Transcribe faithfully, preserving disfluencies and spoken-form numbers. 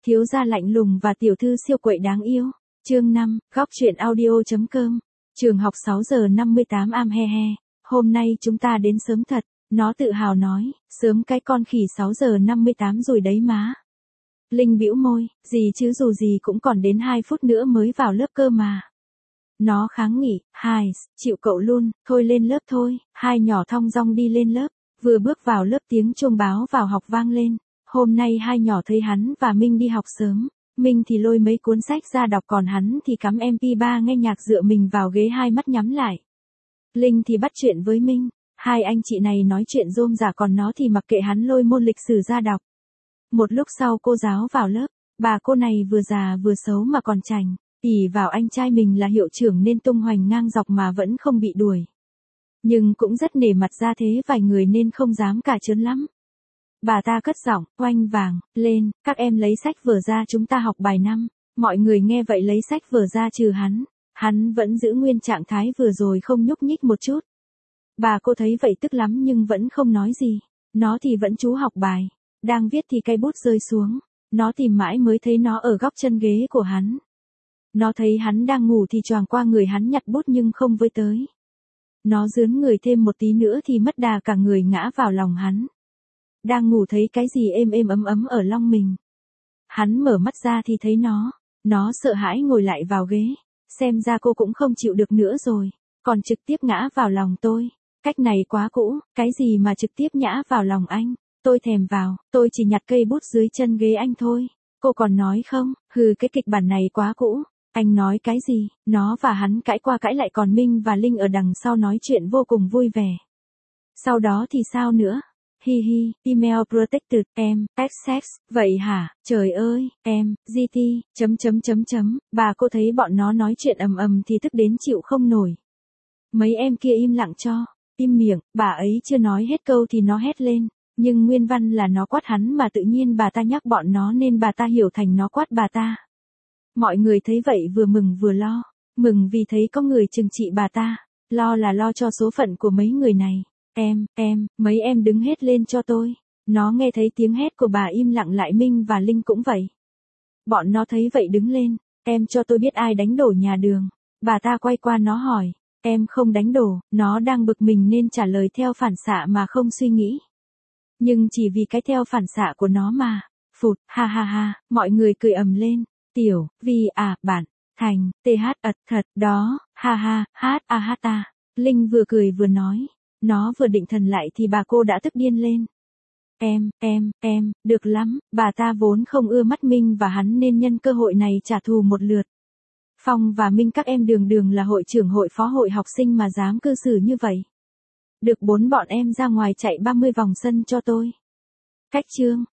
Thiếu gia lạnh lùng và tiểu thư siêu quậy đáng yêu. Chương năm, góc truyện audio.com. Trường học sáu giờ năm mươi tám am he he. Hôm nay chúng ta đến sớm thật. Nó tự hào nói, sớm cái con khỉ sáu giờ năm mươi tám rồi đấy má. Linh bĩu môi, gì chứ dù gì cũng còn đến hai phút nữa mới vào lớp cơ mà. Nó kháng nghị, hai, chịu cậu luôn, thôi lên lớp thôi. Hai nhỏ thong dong đi lên lớp. Vừa bước vào lớp tiếng chuông báo vào học vang lên. Hôm nay hai nhỏ thấy hắn và Minh đi học sớm. Minh thì lôi mấy cuốn sách ra đọc, còn hắn thì cắm em pê ba nghe nhạc dựa mình vào ghế, hai mắt nhắm lại. Linh thì bắt chuyện với Minh. Hai anh chị này nói chuyện rôm rả, còn nó thì mặc kệ hắn lôi môn lịch sử ra đọc. Một lúc sau cô giáo vào lớp. Bà cô này vừa già vừa xấu mà còn chảnh. ỷ vào anh trai mình là hiệu trưởng nên tung hoành ngang dọc mà vẫn không bị đuổi. Nhưng cũng rất nể mặt ra thế vài người nên không dám cả trớn lắm. Bà ta cất giọng, oanh vàng, lên, các em lấy sách vở ra, chúng ta học bài năm. Mọi người nghe vậy lấy sách vở ra trừ hắn. Hắn vẫn giữ nguyên trạng thái vừa rồi, không nhúc nhích một chút. Bà cô thấy vậy tức lắm nhưng vẫn không nói gì. Nó thì vẫn chú học bài. Đang viết thì cây bút rơi xuống. Nó tìm mãi mới thấy nó ở góc chân ghế của hắn. Nó thấy hắn đang ngủ thì choàng qua người hắn nhặt bút nhưng không với tới. Nó dướn người thêm một tí nữa thì mất đà cả người ngã vào lòng hắn. Đang ngủ thấy cái gì êm êm ấm ấm ở lòng mình. Hắn mở mắt ra thì thấy nó. Nó sợ hãi ngồi lại vào ghế. Xem ra cô cũng không chịu được nữa rồi. Còn trực tiếp ngã vào lòng tôi. Cách này quá cũ, cái gì mà trực tiếp ngã vào lòng anh. Tôi thèm vào, tôi chỉ nhặt cây bút dưới chân ghế anh thôi. Cô còn nói không, hừ, cái kịch bản này quá cũ. Anh nói cái gì, nó và hắn cãi qua cãi lại, còn Minh và Linh ở đằng sau nói chuyện vô cùng vui vẻ. Sau đó thì sao nữa? Hi hi, email protected, em, access, vậy hả, trời ơi, em, giê tê, chấm chấm chấm chấm, bà cô thấy bọn nó nói chuyện ầm ầm thì tức đến chịu không nổi. Mấy em kia im lặng cho, im miệng, bà ấy chưa nói hết câu thì nó hét lên, nhưng nguyên văn là nó quát hắn mà tự nhiên bà ta nhắc bọn nó nên bà ta hiểu thành nó quát bà ta. Mọi người thấy vậy vừa mừng vừa lo, mừng vì thấy có người trừng trị bà ta, lo là lo cho số phận của mấy người này. Em, em, mấy em đứng hết lên cho tôi. Nó nghe thấy tiếng hét của bà im lặng lại. Minh và Linh cũng vậy. Bọn nó thấy vậy đứng lên. Em cho tôi biết ai đánh đổ nhà đường. Bà ta quay qua nó hỏi. Em không đánh đổ. Nó đang bực mình nên trả lời theo phản xạ mà không suy nghĩ. Nhưng chỉ vì cái theo phản xạ của nó mà. Phụt, ha ha ha, mọi người cười ầm lên. Tiểu, vì à, bạn, thành, th ật thật, đó, ha ha, hát a hát ta. Linh vừa cười vừa nói. Nó vừa định thần lại thì bà cô đã tức điên lên. Em, em, em, được lắm, bà ta vốn không ưa mắt Minh và hắn nên nhân cơ hội này trả thù một lượt. Phong và Minh các em đường đường là hội trưởng hội phó hội học sinh mà dám cư xử như vậy. Được bốn bọn em ra ngoài chạy ba mươi vòng sân cho tôi. Cách chương.